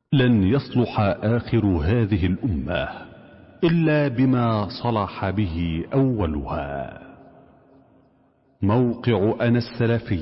لن يصلح آخر هذه الأمة إلا بما صلح به أولها. موقع أنا السلفي.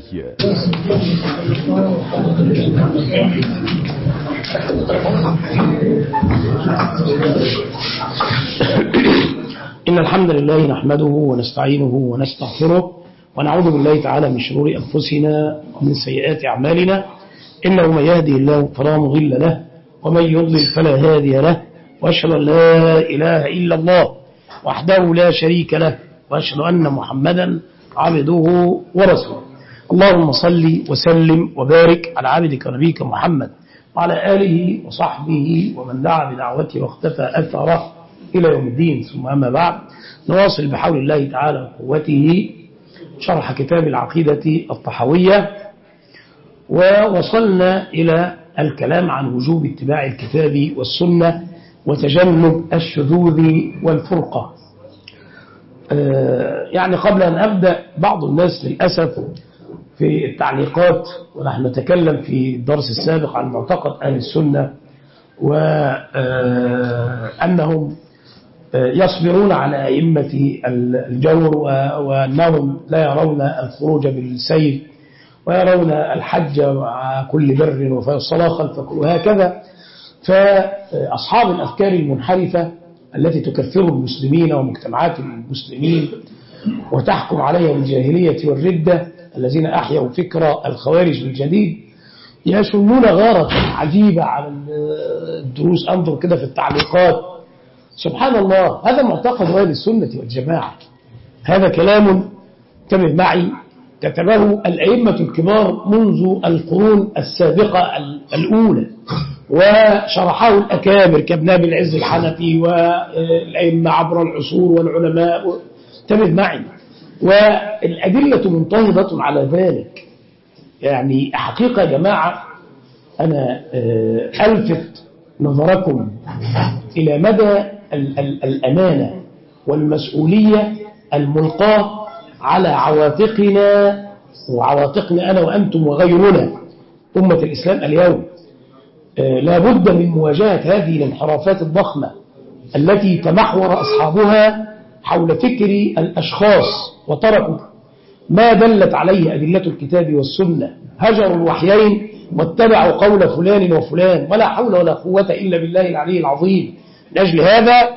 إن الحمد لله نحمده ونستعينه ونستغفره ونعوذ بالله تعالى من شرور أنفسنا ومن سيئات أعمالنا. إنه من يهدي الله فلا مضل له ومن يضلل فلا هادي له، وأشهد أن لا إله إلا الله وحده لا شريك له، وأشهد أن محمدا عبده ورسوله. اللهم صل وسلم وبارك على عبدك ونبيك محمد وعلى آله وصحبه ومن دعا بدعوته واختفى أثره إلى يوم الدين. ثم أما بعد، نواصل بحول الله تعالى وقوته شرح كتاب العقيدة الطحاوية، ووصلنا إلى الكلام عن وجوب اتباع الكتاب والسنة وتجنب الشذوذ والفرقة. يعني قبل أن أبدأ، بعض الناس للأسف في التعليقات، ونحن نتكلم في الدرس السابق عن معتقد أهل السنة وأنهم يصبرون على أئمة الجور، وأنهم لا يرون الخروج بالسيف ويرون الحج مع كل بر والصلاة خلف كل، وهكذا. فأصحاب الأفكار المنحرفة التي تكفر المسلمين ومجتمعات المسلمين وتحكم عليهم الجاهلية والردة، الذين أحيوا فكر الخوارج الجديد، يشنون غارة عجيبة على الدروس. أنظر كده في التعليقات، سبحان الله، هذا معتقد أهل السنة والجماعة. هذا كلام انتبه معي كتبه الأئمة الكبار منذ القرون السابقة الأولى، وشرحه الأكابر كابن أبي العز الحنفي والأئمة عبر العصور والعلماء. انتبه معي، والأدلة منتهضة على ذلك. يعني حقيقة يا جماعة، أنا ألفت نظركم إلى مدى الأمانة والمسؤولية الملقاة على عواتقنا وعواتقنا أنا وأنتم وغيرنا أمة الإسلام اليوم. لا بد من مواجهة هذه الانحرافات الضخمة التي تمحور أصحابها حول فكر الأشخاص، وتركوا ما دلت عليه أدلة الكتاب والسنة، هجروا الوحيين واتبعوا قول فلان وفلان، ولا حول ولا قوة إلا بالله العلي العظيم. من أجل هذا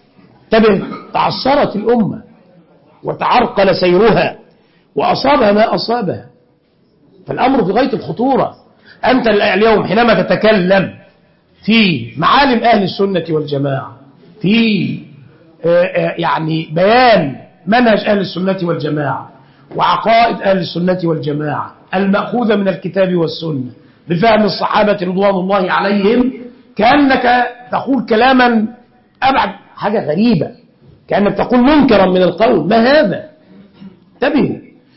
تعصرت الأمة وتعرقل سيرها وأصابها ما أصابها، فالأمر في غاية الخطورة. أنت اليوم حينما تتكلم في معالم أهل السنة والجماعة، في يعني بيان منهج أهل السنة والجماعة وعقائد أهل السنة والجماعة المأخوذة من الكتاب والسنة بفهم الصحابة رضوان الله عليهم، كأنك تقول كلاما أبعد، حاجة غريبة، كأنك تقول منكرا من القول. ما هذا؟ انتبهوا،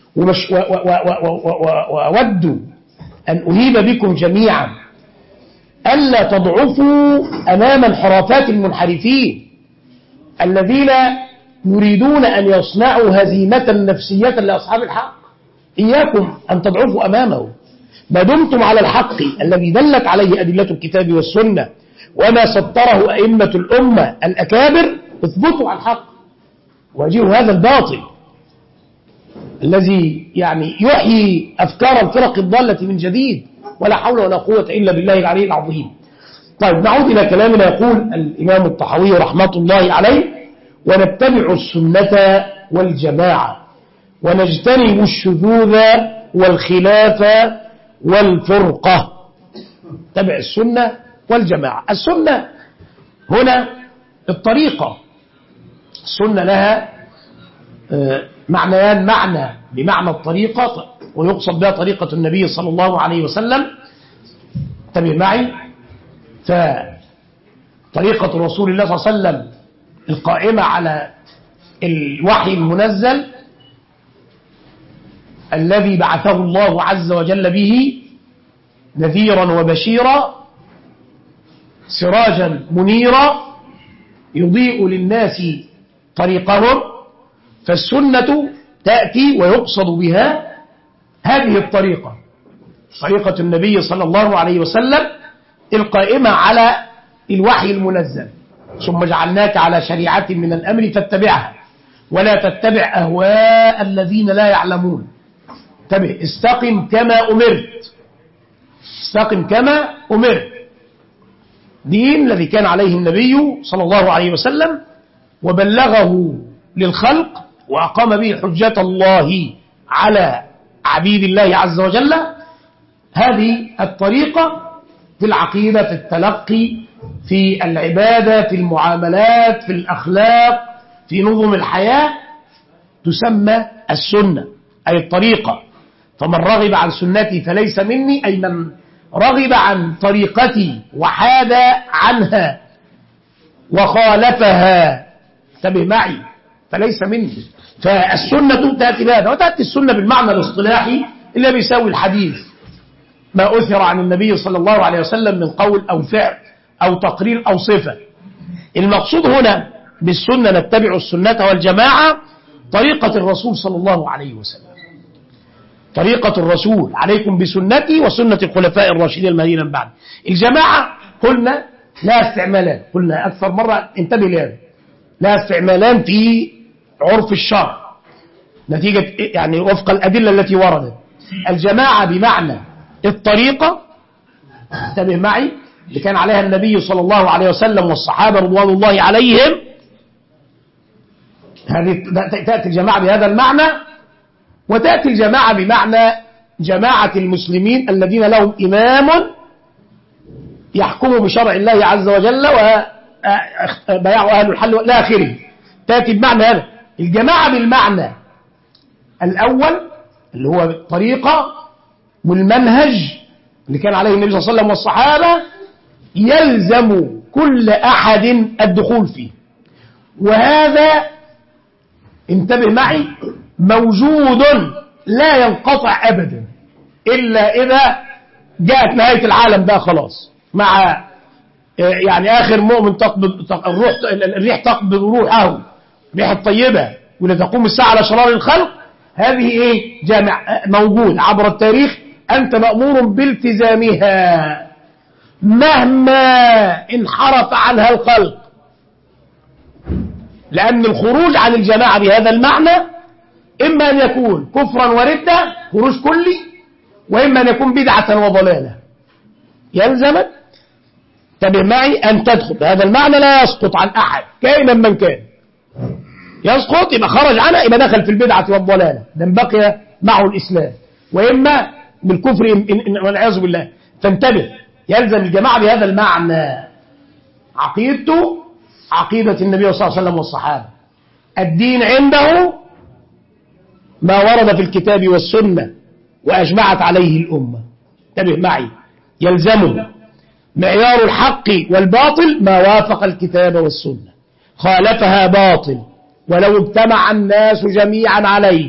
وودوا أن أهيب بكم جميعا ألا تضعفوا أمام انحرافات المنحرفين الذين يريدون أن يصنعوا هزيمة نفسية لأصحاب الحق. إياكم أن تضعفوا أمامه، ما دمتم على الحق الذي دلت عليه أدلة الكتاب والسنة وما سطره أئمة الأمة الأكابر. اثبتوا على الحق واجهوا هذا الباطل الذي يعني يحيي أفكار الفرق الضالة من جديد، ولا حول ولا قوة إلا بالله العلي العظيم. طيب، نعود إلى كلامنا. يقول الإمام الطحاوي رحمة الله عليه: ونتبع السنة والجماعة ونجتنب الشذوذ والخلاف والفرقة. تبع السنة والجماعة. السنة هنا الطريقة. السنة لها معنيان: معنى بمعنى الطريقة، ويقصد بها طريقة النبي صلى الله عليه وسلم. انتبه معي، فطريقة رسول الله صلى الله عليه وسلم القائمة على الوحي المنزل الذي بعثه الله عز وجل به نذيرا وبشيرا سراجا منيرا يضيء للناس طريقهم. فالسنة تأتي ويقصد بها هذه الطريقة، طريقة النبي صلى الله عليه وسلم القائمة على الوحي المنزل، ثم جعلناك على شريعة من الأمر فاتبعها ولا تتبع أهواء الذين لا يعلمون. انتبه، استقم كما أمرت، استقم كما أمرت. دين الذي كان عليه النبي صلى الله عليه وسلم وبلغه للخلق وأقام به حجة الله على عبيد الله عز وجل. هذه الطريقة في العقيدة، في التلقي، في العبادة، في المعاملات، في الأخلاق، في نظم الحياة، تسمى السنة أي الطريقة. فمن رغب عن سنتي فليس مني، أي من رغب عن طريقتي وحاد عنها وخالفها، انتبه معي، فليس مني. فالسنة تأتي بهذا، وتأتي السنة بالمعنى الاصطلاحي اللي بيساوي الحديث، ما أثر عن النبي صلى الله عليه وسلم من قول أو فعل أو تقرير أو صفة. المقصود هنا بالسنة نتبع السنة والجماعة طريقة الرسول صلى الله عليه وسلم، طريقة الرسول، عليكم بسنتي وسنة الخلفاء الراشدين المهديين من بعد. الجماعة قلنا لا استعمالان، قلنا أكثر مرة، انتبه لهذا، لا استعمالان في عرف الشرع نتيجة يعني وفق الأدلة التي وردت. الجماعة بمعنى الطريقة، انتبه معي، اللي كان عليها النبي صلى الله عليه وسلم والصحابة رضوان الله عليهم. هذه تأتي الجماعة بهذا المعنى، وتأتي الجماعة بمعنى جماعة المسلمين الذين لهم إمام يحكم بشرع الله عز وجل وبيع أهل الحل إلى آخره. تأتي بمعنى هذا الجماعة بالمعنى الأول اللي هو الطريقة والمنهج اللي كان عليه النبي صلى الله عليه وسلم والصحابة، يلزم كل أحد الدخول فيه. وهذا انتبه معي موجود لا ينقطع أبدا إلا إذا جاءت نهاية العالم بقى خلاص، مع يعني آخر مؤمن تقبض الريح تقبض روحه، ريح الطيبة، ولتقوم الساعة على شرار الخلق. هذه إيه؟ جامع موجود عبر التاريخ، أنت مأمور بالتزامها مهما انحرف عنها الخلق، لأن الخروج عن الجماعة بهذا المعنى إما أن يكون كفرا وردة خروج كلي، وإما أن يكون بدعة وضلالة. يلزمك انتبه معي أن تدخل بهذا المعنى، لا يسقط عن أحد كائنا من كان. يسقط يبقى خرج عنها، يبقى دخل في البدعة والضلالة، لم بقي معه الإسلام، وإما بالكفر والعياذ بالله. فانتبه، يلزم الجماعة بهذا المعنى. عقيدته عقيدة النبي صلى الله عليه وسلم والصحابة، الدين عنده ما ورد في الكتاب والسنة وأجمعت عليه الأمة. انتبه معي، يلزمه معيار الحق والباطل ما وافق الكتاب والسنة، خالفها باطل ولو اجتمع الناس جميعا عليه.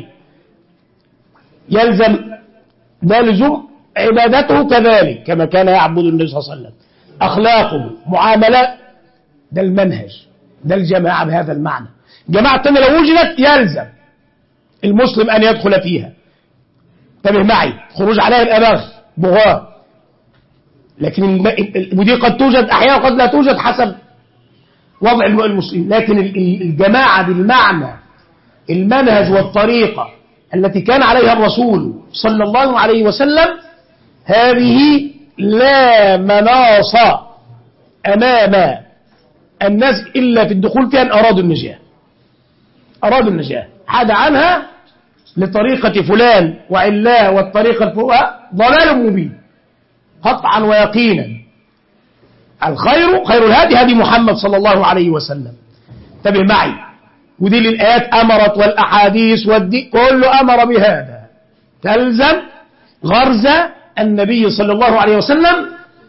يلزم لزوم عبادته كذلك كما كان يعبد النبي صلى الله عليه وسلم، أخلاقه، معاملات، ده المنهج، ده الجماعة بهذا المعنى. الجماعة الثانية لو وجدت يلزم المسلم أن يدخل فيها. انتبه معي، خروج عليها الأباغ بغاة، لكن ودي قد توجد أحيانا وقد لا توجد حسب وضع المسلم. لكن الجماعة بالمعنى المنهج والطريقة التي كان عليها الرسول صلى الله عليه وسلم، هذه لا مناص أمام الناس إلا في الدخول فيها أن أرادوا النجاة، أرادوا النجاة، حاد عنها لطريقة فلان وعلا والطريقة ضلال مبين قطعا ويقينا. الخير خير الهادي هدي محمد صلى الله عليه وسلم. انتبه معي، ودي الآيات أمرت والأحاديث والدين كله أمر بهذا. تلزم غرز النبي صلى الله عليه وسلم،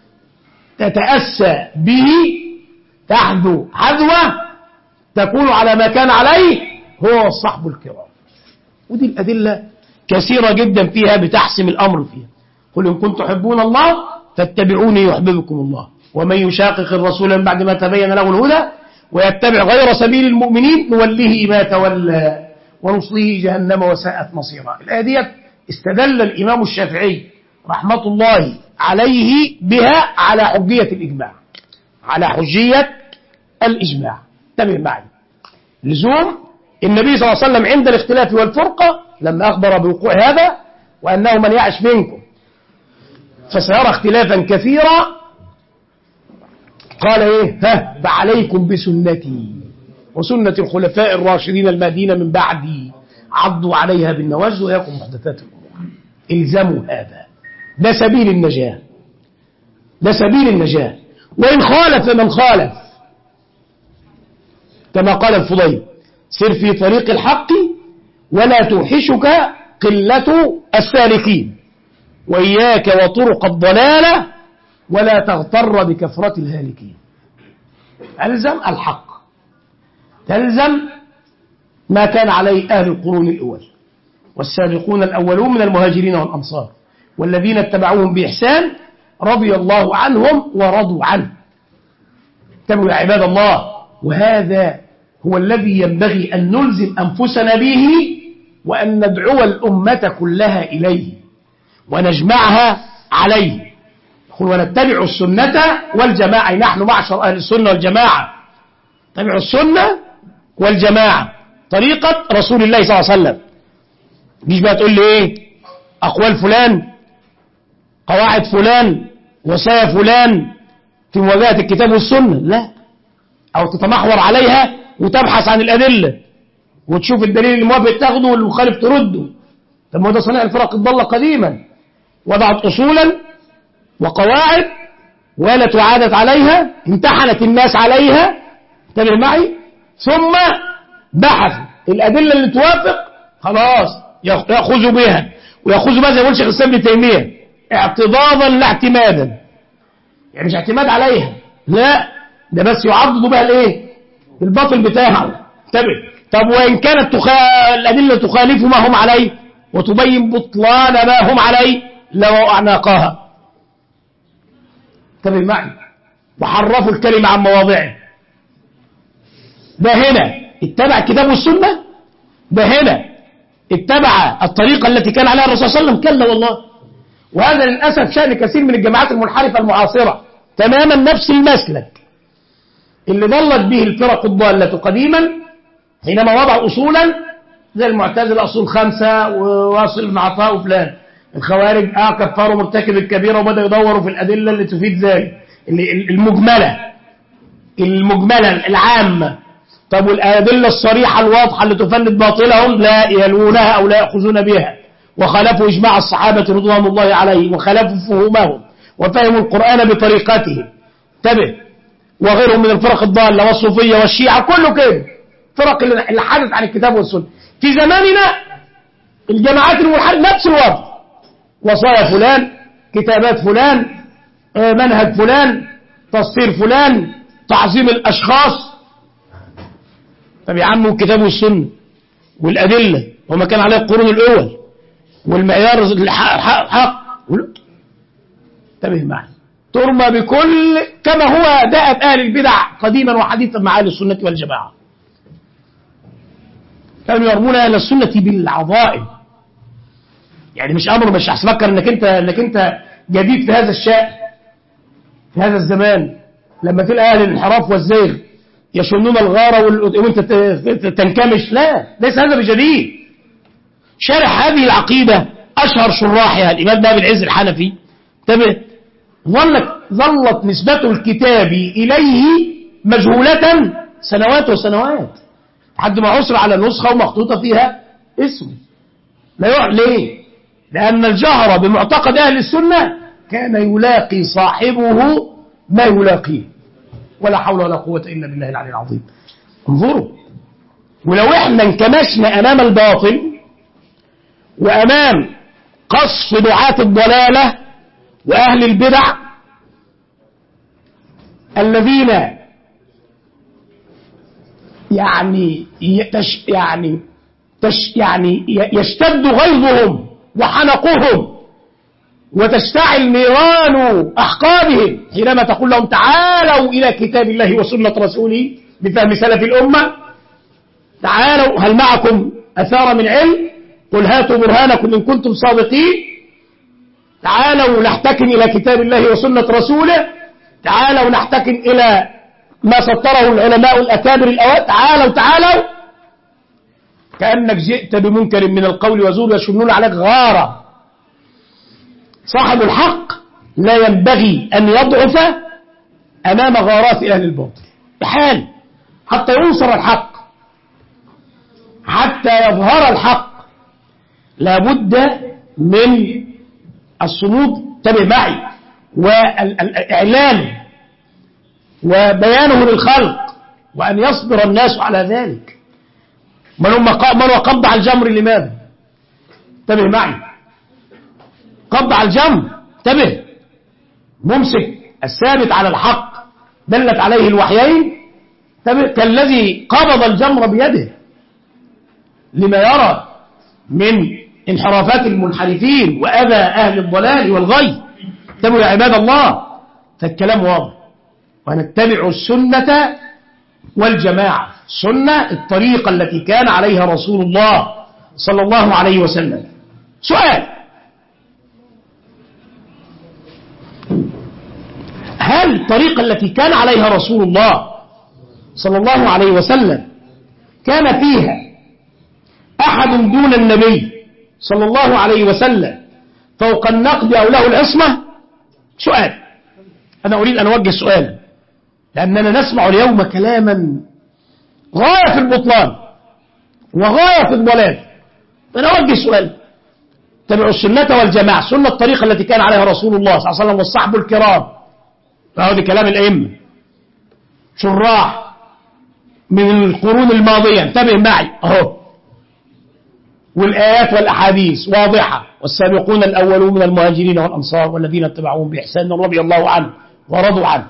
تتأسى به، تحذو حذوه، تكون على ما كان عليه هو الصحب الكرام. ودي الأدلة كثيرة جدا فيها بتحسم الأمر فيها. قل إن كنتم تحبون الله فاتبعوني يحببكم الله، ومن يشاقق الرسول من بعد ما تبين له الهدى ويتبع غير سبيل المؤمنين نوليه ما تولى ونصليه جهنم وساءت مصيرا. الآية دي استدل الإمام الشافعي رحمة الله عليه بها على حجية الإجماع، على حجية الإجماع. انتبه معي، لزوم النبي صلى الله عليه وسلم عند الاختلاف والفرقة لما أخبر بوقوع هذا وأنه من يعش منكم فسيرى اختلافا كثيرا، قال إيه؟ فعليكم بسنتي وسنة الخلفاء الراشدين المهديين من بعدي عضوا عليها بالنواجذ وإياكم محدثات الأمور. الزموا هذا، ده سبيل النجاة، ده سبيل النجاة. وإن خالف من خالف كما قال الفضيل سر في طريق الحق ولا توحشك قلة السالكين، وإياك وطرق الضلالة ولا تغتر بكثرة الهالكين. ألزم الحق، تلزم ما كان عليه أهل القرون الأول والسابقون الأولون من المهاجرين والأنصار والذين اتبعوهم بإحسان رضي الله عنهم ورضوا عنه. انتبهوا يا عباد الله، وهذا هو الذي ينبغي أن نلزم أنفسنا به وأن ندعو الأمة كلها إليه ونجمعها عليه. ونتبع السنة والجماعة، نحن معشر أهل السنة والجماعة نتبع السنة والجماعة، طريقة رسول الله صلى الله عليه وسلم. مش بقى تقول لي إيه أقوال فلان، قواعد فلان، وصايا فلان في مواجهة الكتاب والسنة، لا، أو تتمحور عليها وتبحث عن الأدلة وتشوف الدليل الموافق تاخده والمخالف ترده. طب ما ده صنيع الفرق الضالة قديما، وضعت أصولا وقواعد ولا عادت عليها، امتحنت الناس عليها، انتبه معي، ثم بحثوا الأدلة اللي توافق خلاص يأخذوا بها، ويأخذوا بها زي ما يقول شيخ الإسلام ابن تيمية اعتضاضا لا اعتمادا، يعني مش اعتماد عليها، لا، ده بس يعضدوا بها الايه؟ الباطل بتاعه. انتبه. طب وإن كانت الأدلة تخالف ما هم عليه وتبين بطلان ما هم عليه لو أعناقها، انتبه معي، وحرفوا الكلمة عن مواضعه. ده هنا اتبع الكتاب والسنة، ده هنا اتبع الطريقة التي كان عليها الرسول صلى الله عليه وسلم، كلا والله. وهذا للأسف شأن كثير من الجماعات المنحرفة المعاصرة، تماما نفس المسلك اللي ضلت به الفرق الضالة قديما حينما وضع أصولا زي المعتزلة أصول 5 وواصل مع عطاء وفلان. الخوارج كفروا مرتكب الكبيرة وبدأوا يدوروا في الأدلة اللي تفيد ذلك، المجملة العامة. طب والأدلة الصريحة الواضحة اللي تفند باطلهم لا يلونها أو لا يأخذون بها، وخالفوا إجماع الصحابة رضوان الله عليهم، وخالفوا فهمهم وفهموا القرآن بطريقتهم. انتبه. وغيرهم من الفرق الضالة والصوفية والشيعة، كله كده فرق اللي حدث عن الكتاب والسنة. في زماننا الجماعات المنحرفة نفس الوضع، وصايا فلان، كتابات فلان، منهج فلان، تصفير فلان، تعظيم الأشخاص. طب يا عم الكتاب والسنة والأدلة وما كان عليه القرون الأول والمعيار الحق، انتبه معي، ترمى بكل كما هو دأب أهل البدع قديما وحديثا مع أهل السنة والجماعة. كانوا يرمون أهل السنة بالعظائم، يعني مش أمر، مش هتفكر انك انت جديد في هذا الشأن في هذا الزمان. لما تلقى أهل الانحراف والزيغ يشنون الغارة وانت تنكمش، لا، ليس هذا بجديد. شرح هذه العقيدة أشهر شراحها الإمام ابن العز الحنفي، انتبه، ظلت نسبته الكتابي إليه مجهولة سنوات وسنوات لحد ما عثر على نسخة ومخطوطة فيها اسمه. لا ليه؟ لأن الجهر بمعتقد أهل السنة كان يلاقي صاحبه ما يلاقيه، ولا حول ولا قوة إلا بالله العلي العظيم. انظروا، ولو احنا انكمشنا أمام الباطل وأمام قصف دعاة الضلالة وأهل البدع الذين يشتد غيظهم وحنقهم وتشتعل نيران أحقابهم حينما تقول لهم تعالوا إلى كتاب الله وسنة رسوله بفهم سلف الأمة، تعالوا هل معكم أثار من علم؟ قل هاتوا برهانكم إن كنتم صادقين. تعالوا نحتكم إلى كتاب الله وسنة رسوله، تعالوا نحتكم إلى ما سطره العلماء الأكابر الأوائل، تعالوا كأنك جئت بمنكر من القول وزور يشنون عليك غارة. صاحب الحق لا ينبغي أن يضعف أمام غارات أهل الباطل بحال، حتى ينصر الحق، حتى يظهر الحق لابد من الصمود، انتبه معي، والإعلان وبيانه للخلق، وأن يصبر الناس على ذلك. من هو قبض على الجمر لماذا؟ انتبه معي، قبض على الجمر، انتبه، ممسك الثابت على الحق دلت عليه الوحيين، انتبه، كالذي قبض الجمر بيده لما يرى من انحرافات المنحرفين وأذى أهل الضلال والغي. انتبهوا يا عباد الله، فالكلام واضح، ونتبع السنة والجماعة. السنة الطريقة التي كان عليها رسول الله صلى الله عليه وسلم. سؤال: هل الطريقة التي كان عليها رسول الله صلى الله عليه وسلم كان فيها أحد دون النبي صلى الله عليه وسلم فوق النقد أو له العصمة؟ سؤال، أنا أريد أن أوجه سؤال، لأننا نسمع اليوم كلاما غاية في البطلان وغاية في الضلال. فأنا أوجه سؤال: تبعوا السنة والجماعة، سنة الطريقة التي كان عليها رسول الله صلى الله عليه وسلم والصحب الكرام، فهذا كلام الأئمة شراح من القرون الماضية، انتبه معي أهو، والآيات والأحاديث واضحة، والسابقون الأولون من المهاجرين والأنصار والذين اتبعوهم بإحسان رضي الله عنه ورضوا عنه،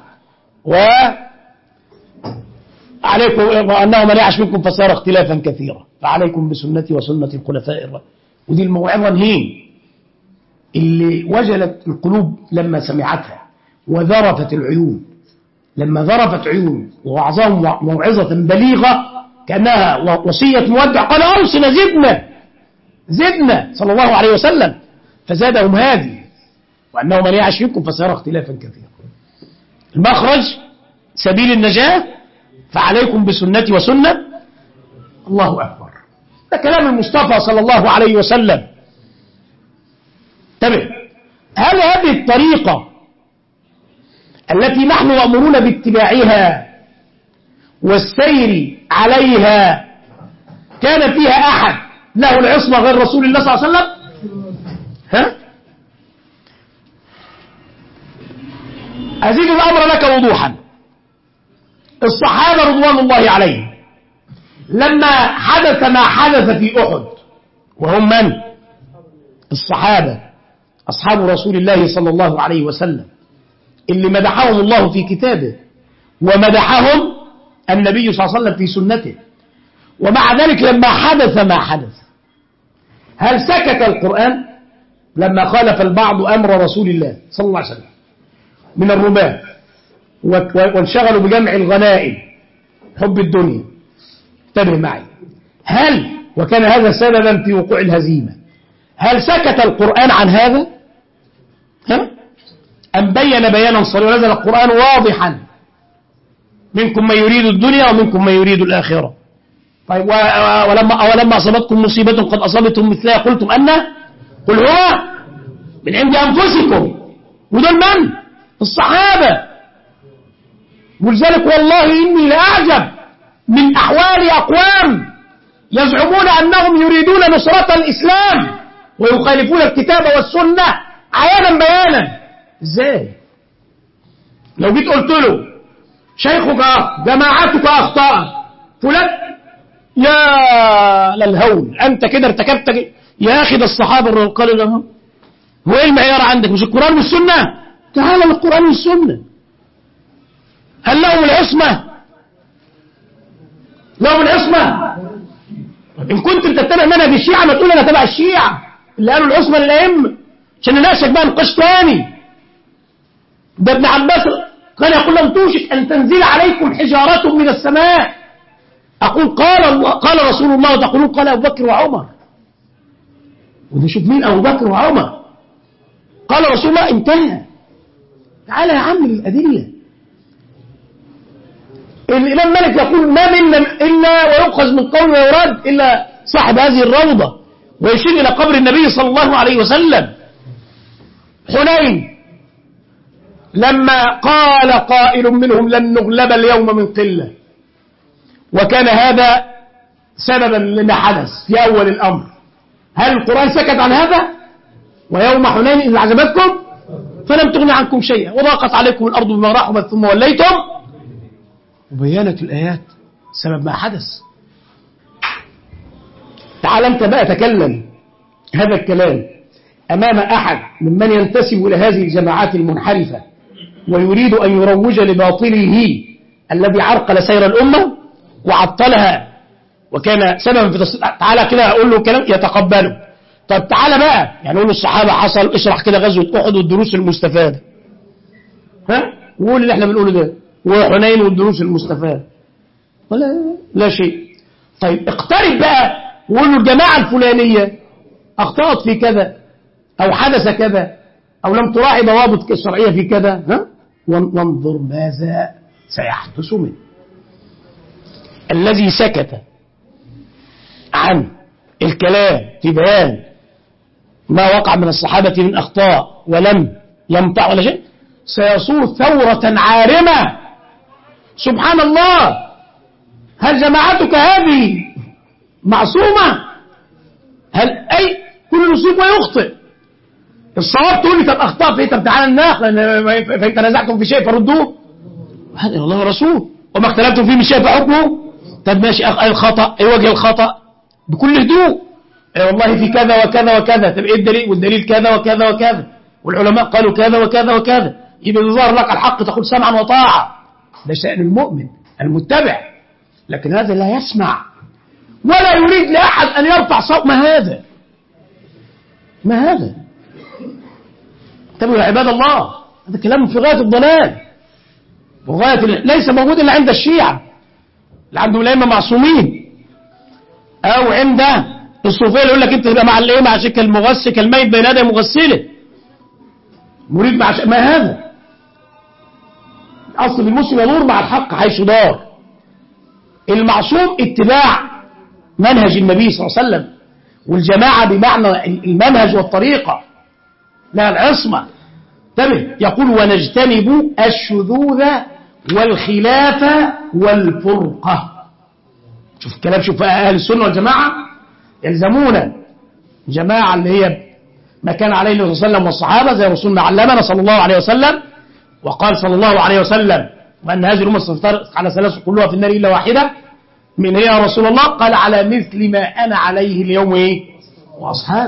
وعليكم وأنه من يعش منكم فسار اختلافا كثيرا، فعليكم بسنتي وسنة الخلفاء الراشدين. ودي الموعظة نهين اللي وجلت القلوب لما سمعتها، وذرفت العيون لما ذرفت عيون، ووعظهم موعظة بليغة كأنها وصية مودع، قال أوصنا زدنا صلى الله عليه وسلم، فزادهم هذه، وأنه من يعش منكم فسيرى اختلافا كثيرا. المخرج سبيل النجاة، فعليكم بسنتي وسنة. الله أكبر، ده كلام المصطفى صلى الله عليه وسلم. انتبه، هل هذه الطريقة التي نحن مأمورون باتباعها والسير عليها كان فيها أحد له العصمة غير رسول الله صلى الله عليه وسلم؟ ها؟ أزيد الأمر لك وضوحا. الصحابة رضوان الله عليهم لما حدث ما حدث في أحد، وهم من؟ الصحابة أصحاب رسول الله صلى الله عليه وسلم، اللي مدحهم الله في كتابه ومدحهم النبي صلى الله عليه وسلم في سنته. ومع ذلك لما حدث ما حدث، هل سكت القرآن لما خالف البعض أمر رسول الله صلى الله عليه وسلم من الرماة وانشغلوا بجمع الغنائم، حب الدنيا؟ انتبه معي، هل وكان هذا سببا في وقوع الهزيمة، هل سكت القرآن عن هذا؟ أم بين بيانا صريحا؟ نزل القرآن واضحا: منكم من يريد الدنيا ومنكم من يريد الآخرة. طيب، ولما أصابتكم مصيبة قد أصابتهم مثلها قلتم أن؟ قل هو من عند أنفسكم. ودول من؟ الصحابة. ولذلك والله إني لأعجب من أحوال أقوام يزعمون أنهم يريدون نصرة الإسلام ويخالفون الكتاب والسنة عيانا بيانا. إزاي؟ لو جيت قلت له شيخك جماعتك أخطأت فلان، يا للهول، أنت كده ارتكبت يا أخي. ده الصحابة قالوا له هو إيه المعيار عندك؟ مش القرآن والسنة؟ تعال للقرآن والسنة. هل لهم العصمة؟ لهم العصمة؟ إن كنت تتبع منهج الشيعة ما تقول أنا تبع الشيعة اللي قالوا العصمة للأئمة، عشان نناقشك بقى نقاش تاني. ده ابن عباس كان يقول لم توشك أن تنزل عليكم حجارة من السماء، أقول قال رسول الله، وتقولون قال أبو بكر وعمر. ونشوف مين أبو بكر وعمر. قال رسول الله انتهى. تعالى يا عم للأدلة. الإمام مالك يقول ما منا إلا ويؤخذ من قول ويراد إلا صاحب هذه الروضة، ويشير إلى قبر النبي صلى الله عليه وسلم. حنين لما قال قائل منهم لن نغلب اليوم من قلة، وكان هذا سببا لما حدث في أول الأمر. هل القرآن سكت عن هذا؟ ويوم حنين إذ أعجبتكم فلم تغن عنكم شيئا وضاقت عليكم الأرض بما رحبت ثم وليتم، وبيانت الآيات سبب ما حدث. تعال أنت بقى تكلم هذا الكلام أمام أحد ممن ينتسب إلى هذه الجماعات المنحرفة ويريد أن يروج لباطله الذي عرقل سير الأمة وعطلها وكان سببا في تعالى كده أقول له كلام يتقبله. طب تعالى بقى يعني أقول له الصحابة حصل، اشرح كده غزوة أحد والدروس المستفادة، وقول اللي احنا بنقوله ده، وحنين والدروس المستفادة، لا شيء. طيب اقترب بقى وقول له الجماعة الفلانية أخطأت في كذا أو حدث كذا أو لم تراعي ضوابط الشرعية في كذا، وانظر ماذا سيحدث منه. الذي سكت عن الكلام في بيان ما وقع من الصحابة من أخطاء ولم يمطع ولا شيء سيصور ثورة عارمة. سبحان الله، هل جماعتك هذه معصومة؟ هل أي كل يصيب ويخطئ؟ الصواب تقول لي طب أخطأ في طب تعالى الناخ فإن تنازعتم في شيء فردوه هذا الله ورسوله وما اختلفتم فيه من شيء فحكمه. طب ماشي الخطأ ايه وجه الخطأ بكل هدوء؟ والله في كذا وكذا وكذا. طب ايه الدليل؟ والدليل كذا وكذا وكذا والعلماء قالوا كذا وكذا وكذا. يبقى ظهر لك الحق تقول سمعا وطاعة، ده شأن المؤمن المتبع. لكن هذا لا يسمع ولا يريد لأحد أن يرفع صوت. ما هذا انتبهوا يا عباد الله، هذا كلام في غاية الضلال وغاية ليس موجود إلا عند الشيعة اللي عندهم الأئمة معصومين، أو عند الصوفية اللي يقول لك أنت تبقى مع الإيه مع شكل المغسل كالميت بين يدي مغسله مريد مع ما هذا. أصل المسلم يدور مع الحق حيث دار. المعصوم اتباع منهج النبي صلى الله عليه وسلم، والجماعة بمعنى المنهج والطريقة لا العصمة. انتبه يقول ونجتنب الشذوذ والخلاف والفرقة. شوف الكلام، شوف أهل السنة والجماعة يلزمون جماعة اللي هي ما كان عليه النبي صلى الله عليه وسلم والصحابة زي رسولنا علمنا صلى الله عليه وسلم، وقال صلى الله عليه وسلم وأن هذه الأمة ستفترق على ثلاث كلها في النار إلا واحدة. من هي يا رسول الله؟ قال على مثل ما أنا عليه اليوم وأصحابي.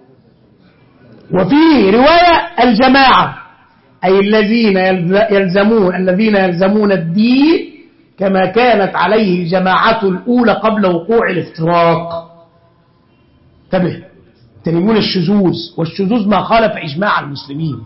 وفي رواية الجماعة أي الذين يلزمون الدين كما كانت عليه الجماعة الأولى قبل وقوع الافتراق. انتبه، تنمون الشذوذ، والشذوذ ما خالف إجماع المسلمين.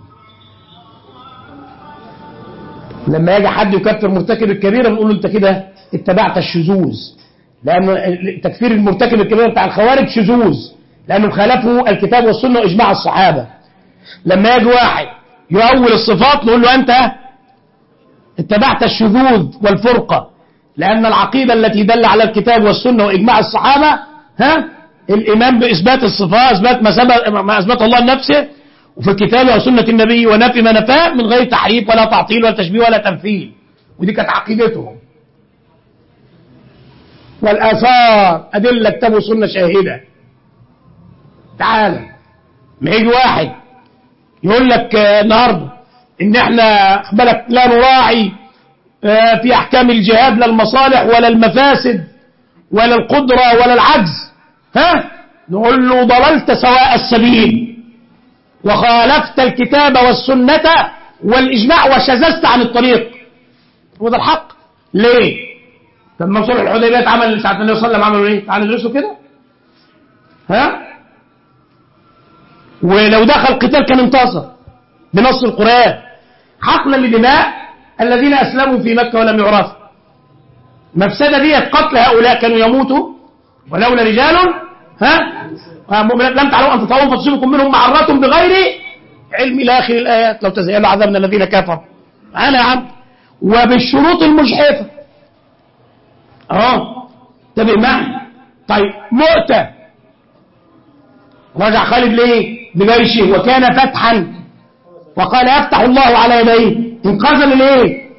لما يجي حد يكفر مرتكب الكبيرة بنقول له أنت كده اتبعت الشذوذ، لأن تكفير المرتكب الكبيرة بتاع الخوارج شذوذ لأنه خالفوا الكتاب والسنة وإجماع الصحابة. لما يجي واحد يؤول الصفات نقول له أنت اتبعت الشذوذ والفرقة، لأن العقيدة التي دل على الكتاب والسنة وإجماع الصحابة الإيمان بإثبات الصفات، إثبات ما أثبت الله لنفسه وفي الكتاب وسنة النبي، ونفي ما نفاه من غير تحريف ولا تعطيل ولا تشبيه ولا تمثيل. ودي كانت عقيدتهم. والآثار أدلة كتاب وسنة شاهدة. تعالى ما يجي واحد يقول لك النهارده ان احنا بالك لا نراعي في احكام الجهاد لا المصالح ولا المفاسد ولا القدرة ولا العجز، نقول له ضللت سواء السبيل وخالفت الكتاب والسنة والإجماع وشذذت عن الطريق. وده الحق. ليه؟ لما صلح الحديبية اتعمل ساعة النبي صلى الله عليه وسلم عملوا ايه؟ تعالوا ندرسوا كده. ولو دخل قتال كان انتصر بنص القرآن حقنا لدماء الذين أسلموا في مكة ولم يعرفوا. مفسدة دي قتل هؤلاء كانوا يموتوا ولولا رجال مؤمنات لم تعلموا أن تطعوهم فتصيبكم منهم معرة بغير علم إلى آخر الآيات، لو تزيلوا عذابنا الذين كفروا أنا يا عم، وبالشروط المجحفة. انتبه معي. طيب مؤتة رجع خالد ليه بجيشه وكان فتحا، وقال يفتح الله على يديه، انقذا ليه؟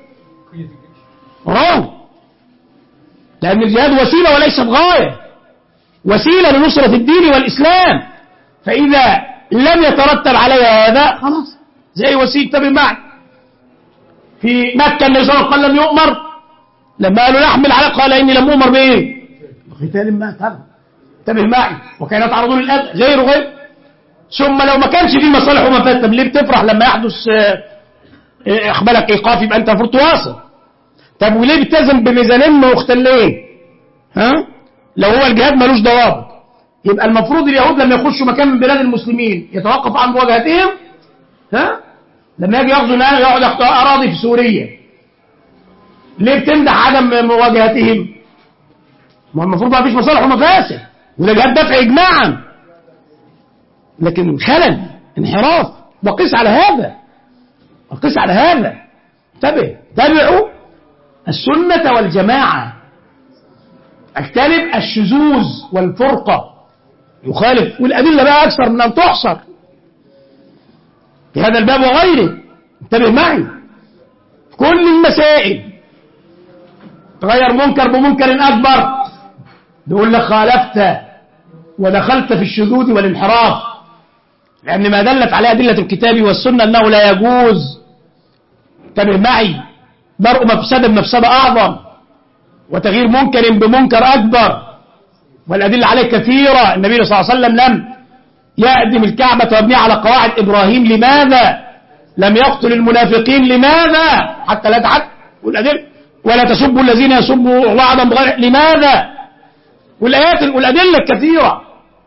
لأن الجهاد وسيلة وليست غاية، وسيلة لنصرة الدين والإسلام، فإذا لم يترتب عليها هذا خلاص زي وسيلة. انتبه معي. في مكة النبي صلى الله عليه وسلم لم يؤمر، لما قالوا يحمل على قال إني لم أؤمر بإيه؟ بقتال ما تبع. انتبه معي. وكان يتعرضون للأذى غير ثم لو ما كانش فيه مصالح ومفاسد، طب ليه بتفرح لما يحدث اخبالك ايقاف يبقى انت المفروض تواصل؟ طب وليه بتلزم بميزانين مختلين؟ لو هو الجهاد ملوش ضوابط يبقى المفروض اليهود لما يخشوا مكان من بلاد المسلمين يتوقف عن مواجهتهم. لما يجي ياخذوا يقعد ياخذوا اراضي في سوريا، ليه بتمدح عدم مواجهتهم؟ ما المفروض ما فيش مصالح ومفاسد، وده جهاد دفع اجماعا، لكن خلل انحراف. وقس على هذا، وقس على هذا. انتبه، تابعوا السنة والجماعة، اجتنب الشذوذ والفرقة يخالف، والأدلة بقى أكثر من أن تحصر في هذا الباب وغيره. انتبه معي. كل المسائل تغير منكر بمنكر أكبر، بيقول لك خالفت ودخلت في الشذوذ والانحراف، لأن ما دلت عليه أدلة الكتاب والسنة أنه لا يجوز. انتبه معي. برء مفسدة بمفسدة أعظم، وتغيير منكر بمنكر أكبر، والأدلة عليه كثيرة. النبي صلى الله عليه وسلم لم يأدم الكعبة ويبنيها على قواعد إبراهيم، لماذا؟ لم يقتل المنافقين، لماذا؟ حتى لا تحد. والأدلة ولا تسبوا الذين يسبوا الله عدم بغير، لماذا؟ والآيات والأدلة الكثيرة.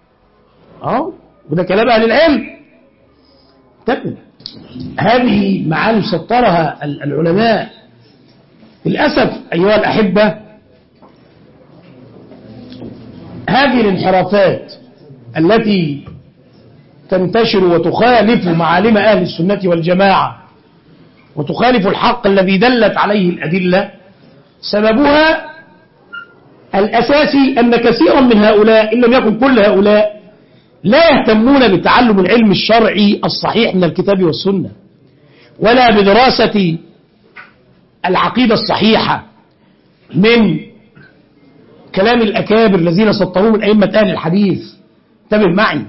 وده كلام أهل العلم. تبقى هذه معاني سطرها العلماء. للأسف أيها الأحبة، هذه الانحرافات التي تنتشر وتخالف معالم أهل السنة والجماعة وتخالف الحق الذي دلت عليه الأدلة، سببها الأساسي أن كثيرا من هؤلاء إن لم يكن كل هؤلاء لا يهتمون بتعلم العلم الشرعي الصحيح من الكتاب والسنة، ولا بدراسة العقيدة الصحيحة من كلام الأكابر الذين سطروه من أئمة أهل الحديث. انتبه معي.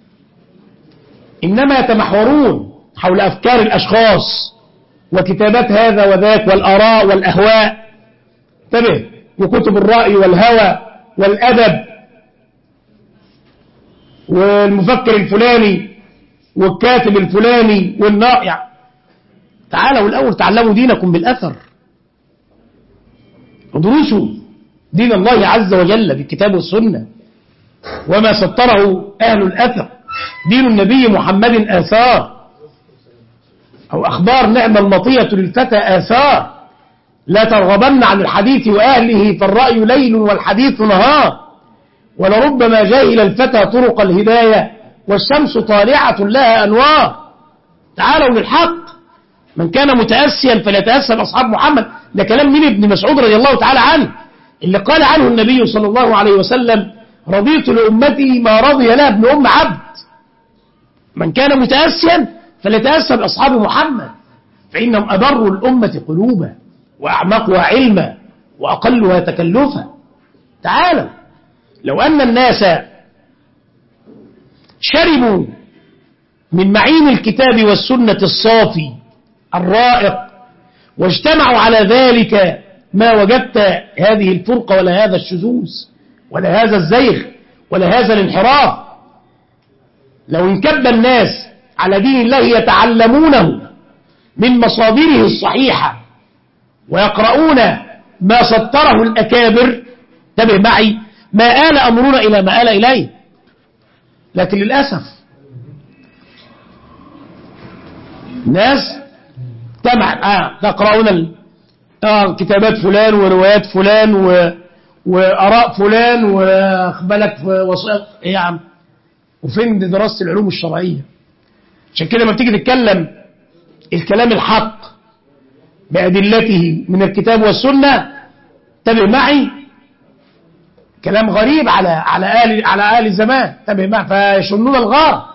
إنما يتمحورون حول أفكار الأشخاص وكتابات هذا وذاك والآراء والأهواء. انتبه. وكتب الرأي والهوى والأدب والمفكر الفلاني والكاتب الفلاني والنائع. تعالوا الأول تعلموا دينكم بالأثر، ودرسوا دين الله عز وجل بالكتاب والسنة وما سطره أهل الأثر. دين النبي محمد آثار، أو أخبار نعم المطية للفتى آثار. لا ترغبن عن الحديث وأهله، فالرأي ليل والحديث نهار، ولربما جاهل الفتى طرق الهداية، والشمس طالعة لها أنوار. تعالوا للحق. من كان متأسيا فليتأسى بأصحاب محمد. ده كلام من ابن مسعود رضي الله تعالى عنه، اللي قال عنه النبي صلى الله عليه وسلم: رضيت لأمتي ما رضي لها ابن أم عبد. من كان متأسيا فليتأسى بأصحاب محمد، فإنهم أبر الأمة قلوبا وأعمقها علما وأقلها تكلفا. تعالوا، لو أن الناس شربوا من معين الكتاب والسنة الصافي الرائق واجتمعوا على ذلك، ما وجدت هذه الفرقة ولا هذا الشذوذ ولا هذا الزيغ ولا هذا الانحراف. لو انكب الناس على دين الله يتعلمونه من مصادره الصحيحة ويقرؤون ما سطره الأكابر، انتبه معي، ما آل أمرنا إلى ما آل إليه. لكن للأسف الناس تقرؤون كتابات فلان وروايات فلان وآراء فلان وأخبالك وصائق. إيه يا عم؟ وفين دراسة العلوم الشرعية؟ عشان كده لما بتيجي تتكلم الكلام الحق بأدلته من الكتاب والسنة انتبه معي، كلام غريب على آل الزمان، انتبه معي، فيشنون الغار،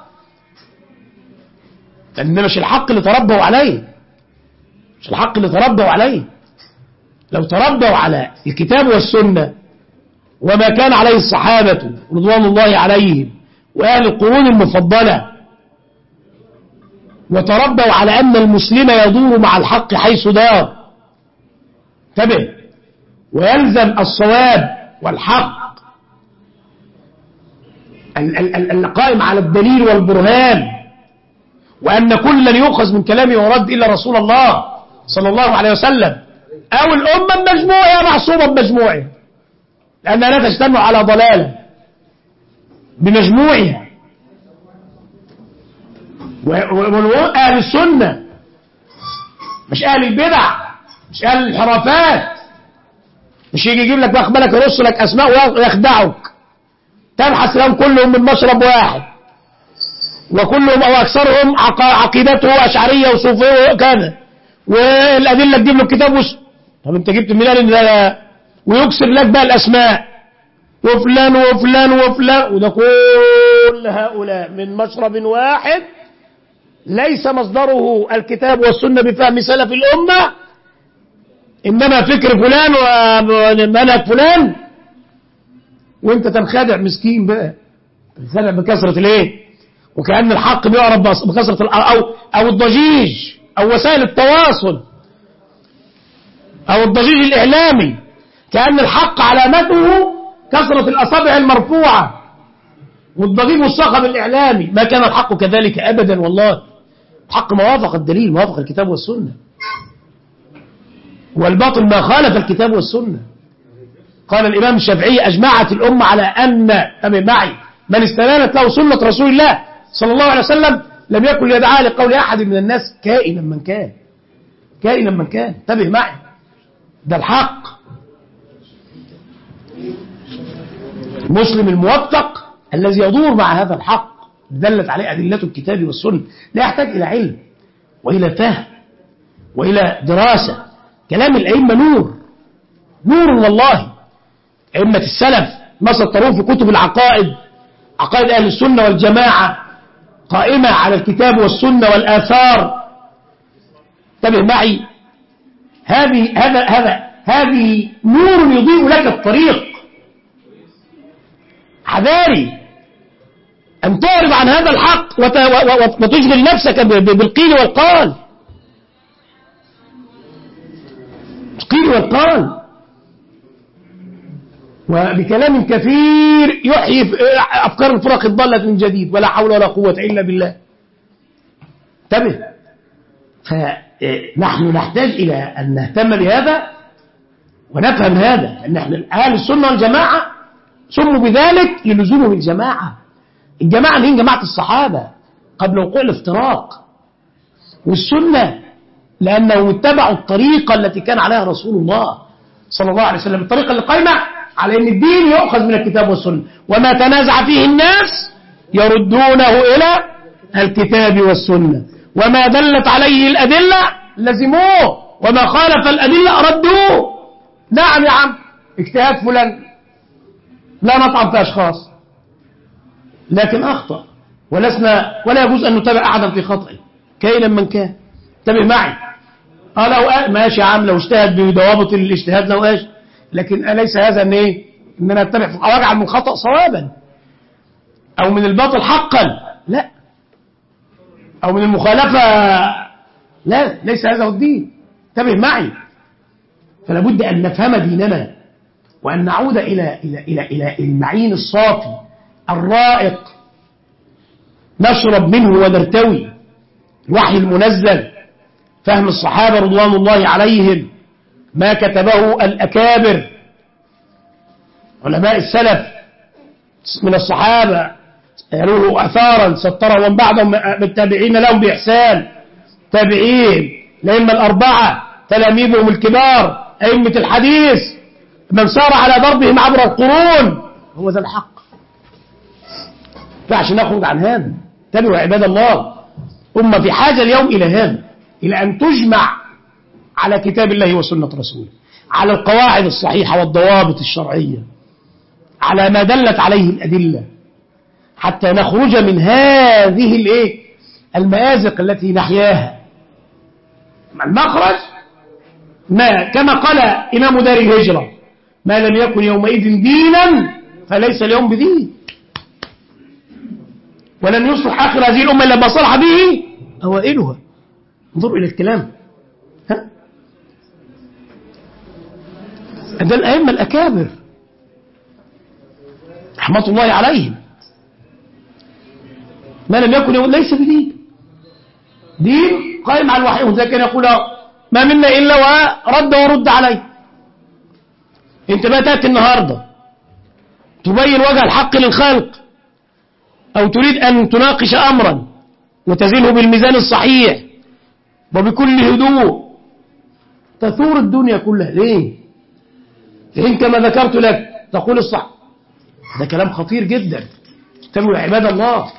لأن مش الحق اللي تربوا عليه، مش الحق اللي تربوا عليه. لو تربوا على الكتاب والسنة وما كان عليه الصحابة رضوان الله عليهم وأهل القرون المفضلة، وتربوا على أن المسلم يدور مع الحق حيث دار، انتبه، ويلزم الصواب والحق القائم على الدليل والبرهان، وأن كلا يؤخذ من كلامه ورد إلا رسول الله صلى الله عليه وسلم أو الأمة المجموعة معصومة بمجموعها، لأنها لا تجتمع على ضلالة بمجموعها. وأهل السنة مش أهل البدع، مش أهل الانحرافات، مش يجي يجيب لك بالك يرص لك أسماء ويخدعك، تبحث لهم كلهم من مشرب واحد، وكلهم أو أكثرهم عقيدته أشعرية وصوفية وكذا، والأدلة تجيب له الكتاب طب أنت جبت منين إن ده؟ ويكسب لك بقى الأسماء وفلان وفلان وفلان، وده كل هؤلاء من مشرب واحد ليس مصدره الكتاب والسنة بفهم سلف الأمة، إنما فكر فلان ومنهج فلان، وانت تنخدع مسكين بقى، تنخدع بكثرة الايه، وكأن الحق بيعرف بكثرة أو الضجيج أو وسائل التواصل أو الضجيج الإعلامي، كأن الحق علامته كثرة الأصابع المرفوعة والضجيج والصخب الإعلامي. ما كان الحق كذلك أبدا، والله الحق ما وافق الدليل، ما وافق الكتاب والسنة، والباطل ما خالف الكتاب والسنة. قال الإمام الشافعي أجمعت الأمة على أن معي من استدانت له سنة رسول الله صلى الله عليه وسلم لم يكن يدعى لقول أحد من الناس كائنا من كان، كائنا من كان، انتبه معي، ده الحق. المسلم الموفق الذي يدور مع هذا الحق دلت عليه أدلة الكتاب والسنة، لا يحتاج إلى علم وإلى فهم وإلى دراسة. كلام الأئمة نور، نور والله. أئمة السلف ما سطروه في كتب العقائد، عقائد أهل السنة والجماعة قائمة على الكتاب والسنة والآثار. انتبه معي، هذه نور يضيء لك الطريق. حذاري أن تعرض عن هذا الحق وتشغل نفسك بالقيل والقال، القيل والقال، وبكلام كثير يحيي أفكار الفرق الضالة من جديد، ولا حول ولا قوة إلا بالله. انتبه، فنحن نحتاج إلى أن نهتم بهذا ونفهم هذا، أن احنا أهل السنة والجماعة سموا بذلك للزوم بالجماعة. الجماعة اللي هي جماعة الصحابة قبل وقوع الافتراق، والسنة لأنهم اتبعوا الطريقة التي كان عليها رسول الله صلى الله عليه وسلم، الطريقة اللي قائمة على أن الدين يؤخذ من الكتاب والسنة، وما تنازع فيه الناس يردونه إلى الكتاب والسنة، وما دلت عليه الأدلة لزموه، وما خالف الأدلة ردوه. نعم يا عم، اجتهاد فلان لا نطعن في أشخاص، لكن أخطأ، ولا يجوز أن نتابع أحدا في خطأه كائنا من كان. انتبه معي، لو ماشي يا عم، لو اجتهد بضوابط الاجتهاد لو ايش، لكن ليس هذا ان ايه، ان انا اتبع او اجعل من خطأ صوابا او من الباطل حقا، لا، او من المخالفة، لا، ليس هذا هو الدين. انتبه معي، فلا بد ان نفهم ديننا، وان نعود الى المعين الصافي الرائق نشرب منه ونرتوي، الوحي المنزل، فهم الصحابة رضوان الله عليهم، ما كتبه الأكابر علماء السلف من الصحابة يروه أثارا سطره، ومن بعدهم بالتابعين لهم بإحسان، تابعين الأئمة الأربعة، تلاميذهم الكبار، أئمة الحديث، من سار على ضربهم عبر القرون. هو ذا الحق، فعشان نخرج عن هذا. انتبهوا يا عباد الله، الأمة في حاجة اليوم إلى هذا، إلى أن تجمع على كتاب الله وسنة رسوله، على القواعد الصحيحة والضوابط الشرعية، على ما دلت عليه الأدلة، حتى نخرج من هذه المآزق التي نحياها. المخرج ما كما قال إمام دار الهجرة: ما لم يكن يومئذ دينا فليس اليوم بدين، ولن يصلح آخر هذه الأمة إلا ما صلح به أوائلها. انظروا إلى الكلام. ده الأئمة الأكابر رحمة الله عليهم، ما لم يكن يوم ليس بدين، دين قائم على الوحي. وذلك كان يقول: ما منا إلا ورد عليه. انت بقى تأتي النهاردة تبين وجه الحق للخلق، أو تريد أن تناقش أمرا وتزيله بالميزان الصحيح وبكل هدوء، تثور الدنيا كلها. ليه؟ لأن كما ذكرت لك تقول الصح. ده كلام خطير جدا. انتبهوا يا عباد الله.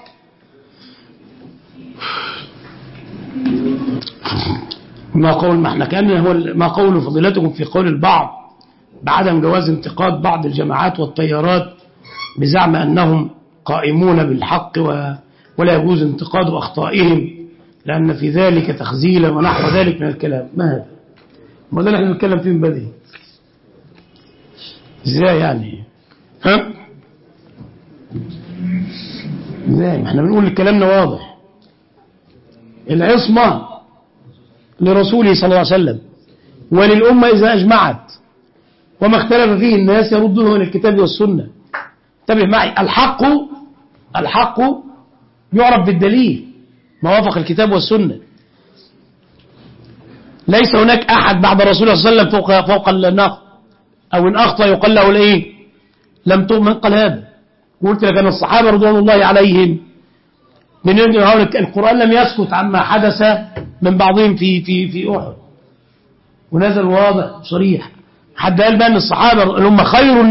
ما احنا كان هو ما قول فضيلتكم في قول البعض بعدم جواز انتقاد بعض الجماعات والتيارات بزعم أنهم قائمون بالحق ولا يجوز انتقاد أخطائهم لأن في ذلك تخزيلا ونحو ذلك من الكلام. ما هذا؟ ما ده اللي احنا بنتكلم فيه من بدري. ازاي يعني؟ ازاي؟ احنا بنقول كلامنا واضح. العصمة لرسوله صلى الله عليه وسلم وللأمة إذا أجمعت، وما اختلف فيه الناس يردونه من الكتاب والسنة. انتبه معي، الحق يعرف بالدليل، ما وافق الكتاب والسنة. ليس هناك أحد بعد رسول الله صلى الله عليه وسلم فوق النقل، أو إن أخطأ يقال له لم تؤمن قال هذا. قلت لك أن الصحابة رضوان الله عليهم من القرآن لم يسكت عما حدث من بعضهم في أحد، ونزل واضح صريح. حد قال بأن الصحابة هم خير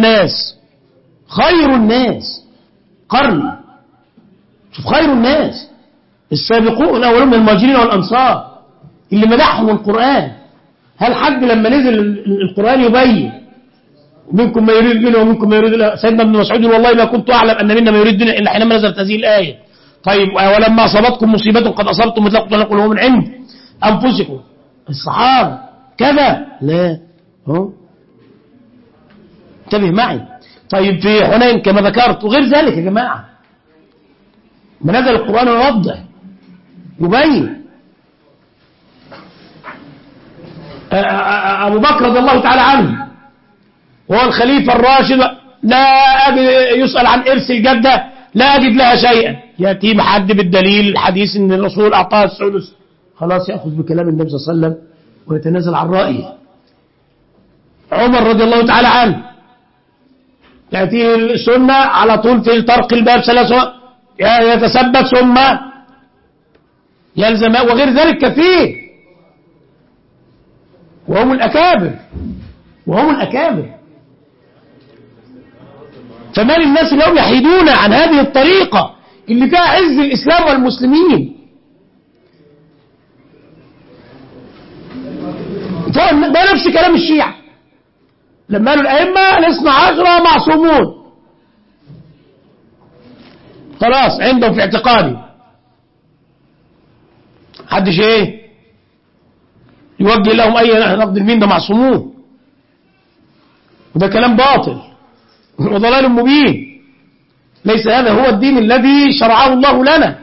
الناس قرن. شوف، خير الناس السابقون الأولون من المهاجرين والأنصار اللي مدحهم القرآن. هل حد لما نزل القرآن يبين منكم ما يريد الدنيا ومنكم ما يريد الله؟ سيدنا ابن مسعود: والله ما كنت أعلم أن منا ما يريد الدنيا إلا حينما نزلت هذه الآية. طيب، ولما أصابتكم مصيبة قد أصبتم مثل قل هو من عند أنفسكم. الصحابة كذا لا انتبه معي. طيب، في حنين كما ذكرت وغير ذلك يا جماعة ما نزل القرآن يوضح يبين. أبو بكر رضي الله تعالى عنه وهو الخليفة الراشد، لا أجد يسأل عن إرث الجدة، لا أجد لها شيئا. يأتي حد بالدليل الحديث أن الرسول أعطاه السدس، خلاص يأخذ بكلام النبي صلى الله عليه وسلم ويتنازل عن رأيه. عمر رضي الله تعالى عنه يأتيه السنة على طول في طرق الباب 3 يتثبت ثم يلزم، وغير ذلك كثير. وهم الأكابر. فما للناس اليوم يحيدون عن هذه الطريقة اللي فيها عز الإسلام والمسلمين؟ ده نفس كلام الشيعة لما قالوا الأئمة 12 معصومون، خلاص عندهم في اعتقادي حدش يوجه لهم أي نقد المين، ده معصومون. وده كلام باطل وضلال مبين. ليس هذا هو الدين الذي شرعه الله لنا،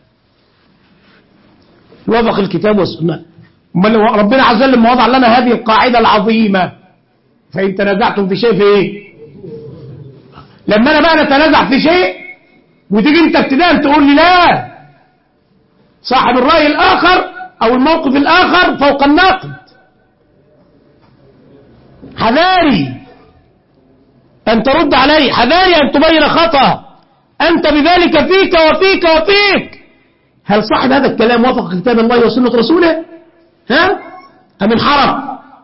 يوافق الكتاب والسنة. ربنا عز وجل لما وضع لنا هذه القاعدة العظيمة: فإن تنازعتم في شيء لما أنا بقى نتنازع في شيء وتيجي أنت ابتداء تقول لي لا، صاحب الرأي الآخر أو الموقف الآخر فوق الناقد. حذاري أن ترد علي، حذاري أن تبين خطأ، أنت بذلك فيك وفيك وفيك. هل صاحب هذا الكلام وافق كتاب الله وسنة رسوله؟ أم انحرف؟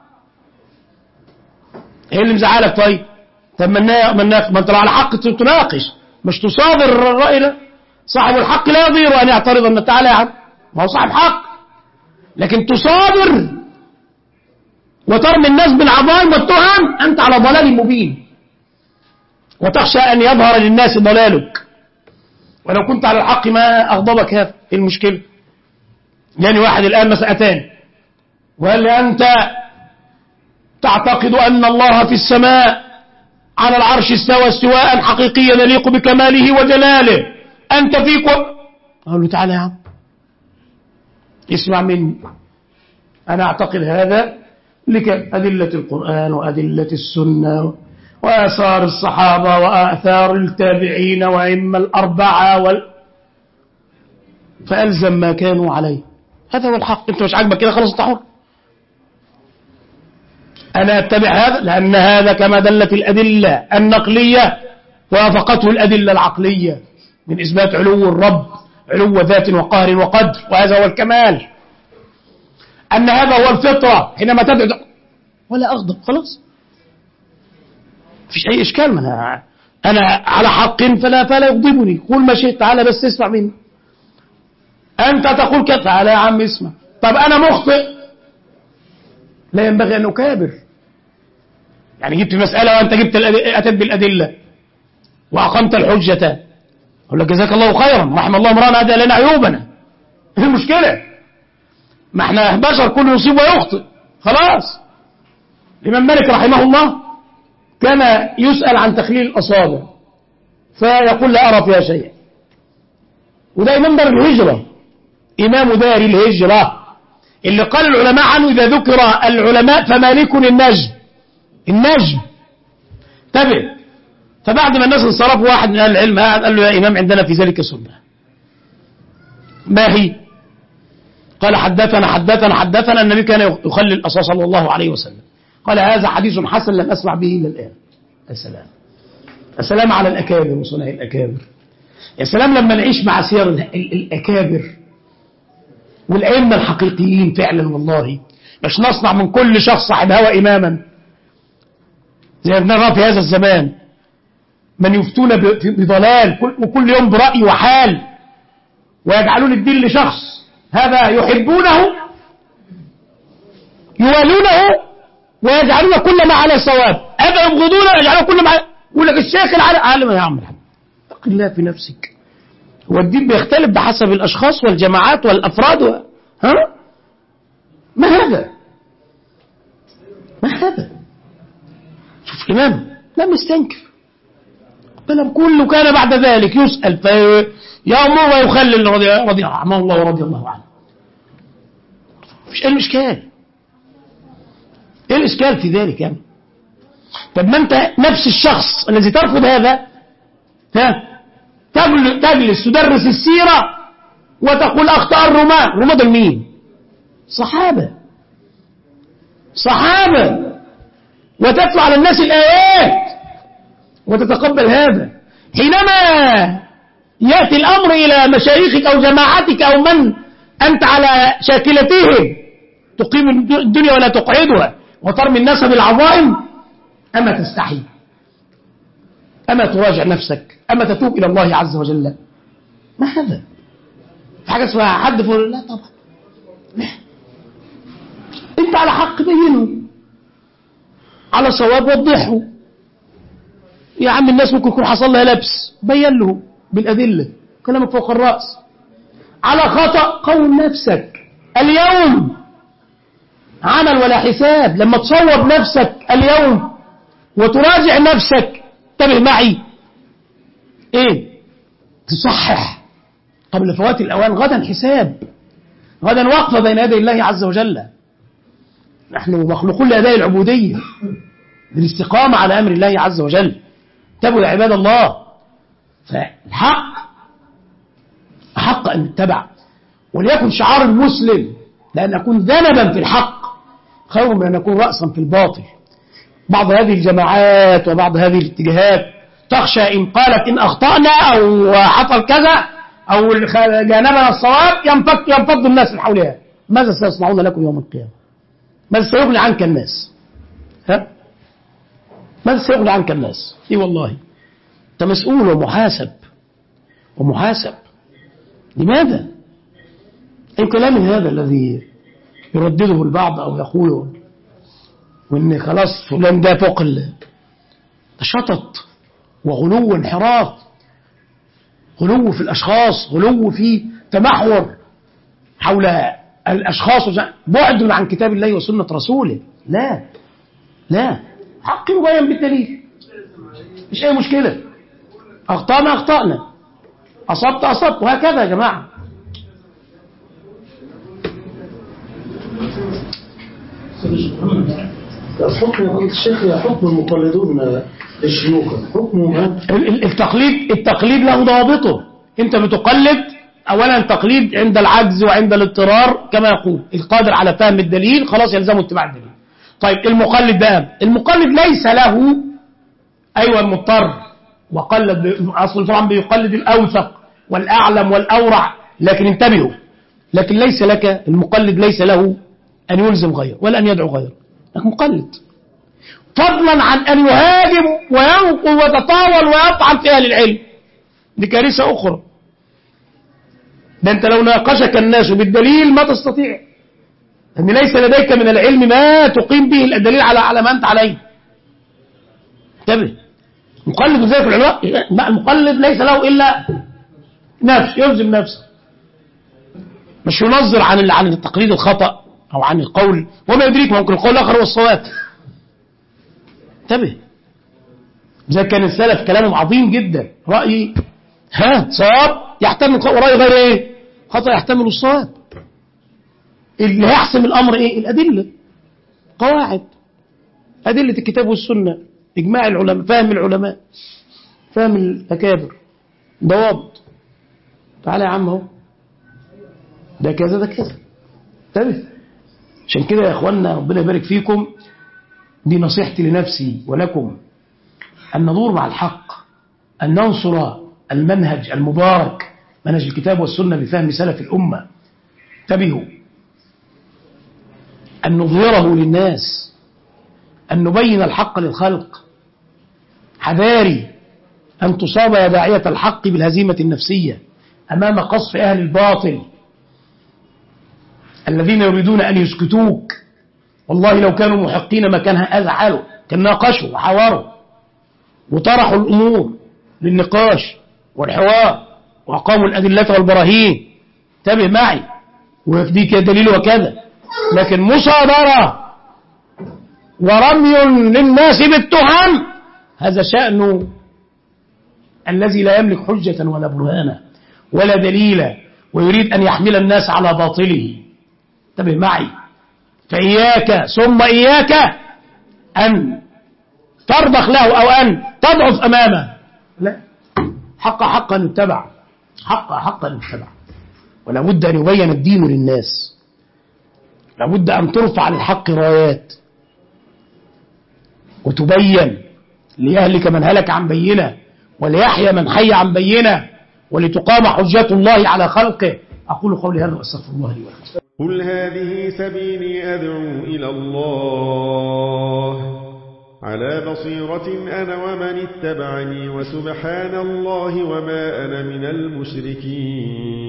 ايه اللي مزعلك؟ طيب ما انت على حق تناقش، مش تصادر الرأي ده. صاحب الحق لا يضير أن يعترض. أن تعالى يا عم ما هو صاحب حق، لكن تصادر وترمي الناس بالعظائم والتهم، أنت على ضلال مبين، وتخشى أن يظهر للناس ضلالك. ولو كنت على الحق ما أغضبك هذا. إيه المشكلة؟ يعني واحد الآن مسألتان، وقال لي أنت تعتقد أن الله في السماء على العرش استوى استواء حقيقيا يليق بكماله وجلاله، أنت فيك أقول له تعالى يا عم اسمع مني، أنا أعتقد هذا لك أدلة القرآن وأدلة السنة وآثار الصحابة وآثار التابعين وأئمة الأربعة فألزم ما كانوا عليه، هذا هو الحق. أنت مش عاجبك كده خلاص أنت حر. أنا أتبع هذا لأن هذا كما دلت الأدلة النقلية وافقته الأدلة العقلية من إثبات علو الرب، علو ذات وقهر وقدر، وهذا هو الكمال، أن هذا هو الفطرة. حينما تدعو ولا أغضب خلاص مفيش أي إشكال، من أنا على حق فلا يغضبني، قول ما شئت، تعالى بس اسمع مني. أنت تقول كذا، تعالى يا عم اسمع. طب أنا مخطئ، لا ينبغي أن أكابر. يعني جبت مسألة وأنت أتت بالأدلة وأقمت الحجة، أقول لك جزاك الله خيرا، رحم الله امرأ هذا لنا عيوبنا. إيه المشكلة؟ ما احنا بشر، كل يصيب ويخطئ خلاص. الإمام مالك رحمه الله كان يسأل عن تخليل الأصابع فيقول لا أرى فيها شيئا، وده إمام دار الهجرة، إمام دار الهجرة اللي قال العلماء عنه إذا ذكر العلماء فمالك النجم. تبع. فبعد ما الناس انصرفوا واحد من أهل العلم قال له يا إمام عندنا في ذلك سنة. ما هي؟ قال حدثنا النبي كان يخلل الأصابع صلى الله عليه وسلم. قال هذا حديث حسن لم أسمع به إلى الآن. السلام على الأكابر وصنع الأكابر. يا سلام لما نعيش مع سير الأكابر والأئمة الحقيقيين فعلا، والله مش نصنع من كل شخص صاحب هوى إماما زي ما نرى في هذا الزمان، من يفتون بضلال وكل يوم برأي وحال، ويجعلون الدين لشخص هذا يحبونه يوالونه ويجعلون كل ما على صواب، هذا يبغضونه ويجعلون كل ما يقول لك الشيخ العالم. يا عم الحمد اتق الله في نفسك، هو الدين بيختلف بحسب الأشخاص والجماعات والأفراد ها؟ ما هذا؟ شوف إمام لم يستنكر، بل كله كان بعد ذلك يسأل فيأمر ويخلل رضي الله ورضي الله عنه. مفيش أي إشكال. إيه الإشكال في ذلك يعني؟ طب ما أنت نفس الشخص الذي ترفض هذا تجلس تدرس السيرة وتقول أخطاء الرماة دول مين؟ صحابة، وتتلو على الناس الآيات وتتقبل هذا. حينما يأتي الأمر إلى مشايخك أو جماعتك أو من أنت على شاكلتهم تقيم الدنيا ولا تقعدها وترمي الناس بالعظائم، أما تستحي، أما تراجع نفسك، أما تتوب إلى الله عز وجل. ما هذا؟ في حاجة اسمها حد فقول لا طبعا، أنت على حق بينه، على صواب وضحه. يا عم الناس ممكن يكون حصل لها لبس، بين له بالأدلة، كلامك فوق الرأس. على خطأ قوم نفسك، اليوم عمل ولا حساب. لما تصوب نفسك اليوم وتراجع نفسك، انتبه معي، تصحح قبل فوات الأوان. غدا حساب، غدا وقفة بين يدي الله عز وجل. نحن مخلوقون لأداء العبودية، للاستقامة على أمر الله عز وجل. انتبهوا يا عباد الله، فالحق أحق أن نتبع، وليكن شعار المسلم لأن أكون ذنبا في الحق خير من أن أكون رأسا في الباطل. بعض هذه الجماعات وبعض هذه الاتجاهات تخشى إن قالت إن أخطأنا أو حصل كذا أو جانبنا الصواب ينفض الناس من حولها. ماذا سيصنعون لكم يوم القيامة؟ ماذا سيغني عنك الناس؟ ماذا سيغني عنك الناس؟ والله أنت مسؤول ومحاسب. لماذا؟ أي كلام هذا الذي يردده البعض أو يقوله وإن خلاص فلان ده فوق ده شطط وغلو وانحراف، غلو في الأشخاص، غلو في تمحور حول الأشخاص، بعد عن كتاب الله وسنة رسوله. لا لا، حق مبين بالدليل، مش أي مشكلة. أخطأنا أخطأنا، أصبت أصبت، وهكذا يا جماعة. حكم الشيخ، حكم المقلدون الشيوخ حكمهم التقليد له ضوابطه. انت بتقلد اولا تقليد عند العجز وعند الاضطرار، كما يقول القادر على فهم الدليل خلاص يلزمه اتباع الدليل. طيب المقلد ده، المقلد ليس له، ايوه المضطر وقلد، اصل طبعا بيقلد الاوثق والاعلم والاورع، لكن انتبهوا، لكن ليس لك المقلد ليس له ان يلزم غيره ولا ان يدعو غيره، لكن مقلد، فضلا عن أن يهاجم وينقل ويتطاول ويطعن في أهل العلم. دي كارثة أخرى. ده أنت لو ناقشك الناس بالدليل ما تستطيع، أن ليس لديك من العلم ما تقيم به الدليل على ما أنت عليه. انتبه، مقلد زي في العلماء، المقلد ليس له إلا نفس، يلزم نفسه، مش ينظر عن التقليد الخطأ أو عن القول، وما يدريك ممكن القول الآخر هو الصواب. انتبه، زي كان السلف كلامهم عظيم جدا، رأيي صواب يحتمل، ورأي غير ايه خطأ يحتمل الصواب. اللي هيحسم الأمر ايه؟ الأدلة، قواعد، أدلة الكتاب والسنة، إجماع العلماء، فهم العلماء، فهم الأكابر، ضوابط. تعالى يا عم اهو، ده كذا ده كذا. انتبه، عشان كده يا اخوانا ربنا يبارك فيكم، دي نصيحتي لنفسي ولكم، أن ندور مع الحق، أن ننصر المنهج المبارك، منهج الكتاب والسنة بفهم سلف الأمة. انتبهوا، أن نظهره للناس، أن نبين الحق للخلق. حذاري أن تصاب يا داعية الحق بالهزيمة النفسية أمام قصف أهل الباطل الذين يريدون أن يسكتوك. والله لو كانوا محقين ما كان هذا حاله، كان ناقشوا وحاوروا وطرحوا الأمور للنقاش والحوار وأقاموا الأدلة والبراهين. انتبه معي، ويكديك دليل وكذا، لكن مصادرة ورمي للناس بالتهم، هذا شأن الذي لا يملك حجة ولا برهانا ولا دليلا، ويريد أن يحمل الناس على باطله. انتبه معي، فإياك ثم إياك أن ترضخ له أو أن تضعف أمامه. لا، حقا يتبع، حقا يتبع، ولا بد أن يبين الدين للناس، لا بد أن ترفع للحق رايات وتبين، ليهلك من هلك عن بينه وليحيى من حي عن بينه ولتقام حجة الله على خلقه. أقول قولي هذا وأستغفر الله لي ولكم. قل هذه سبيلي أدعو إلى الله على بصيرة أنا ومن اتبعني، وسبحان الله وما أنا من المشركين.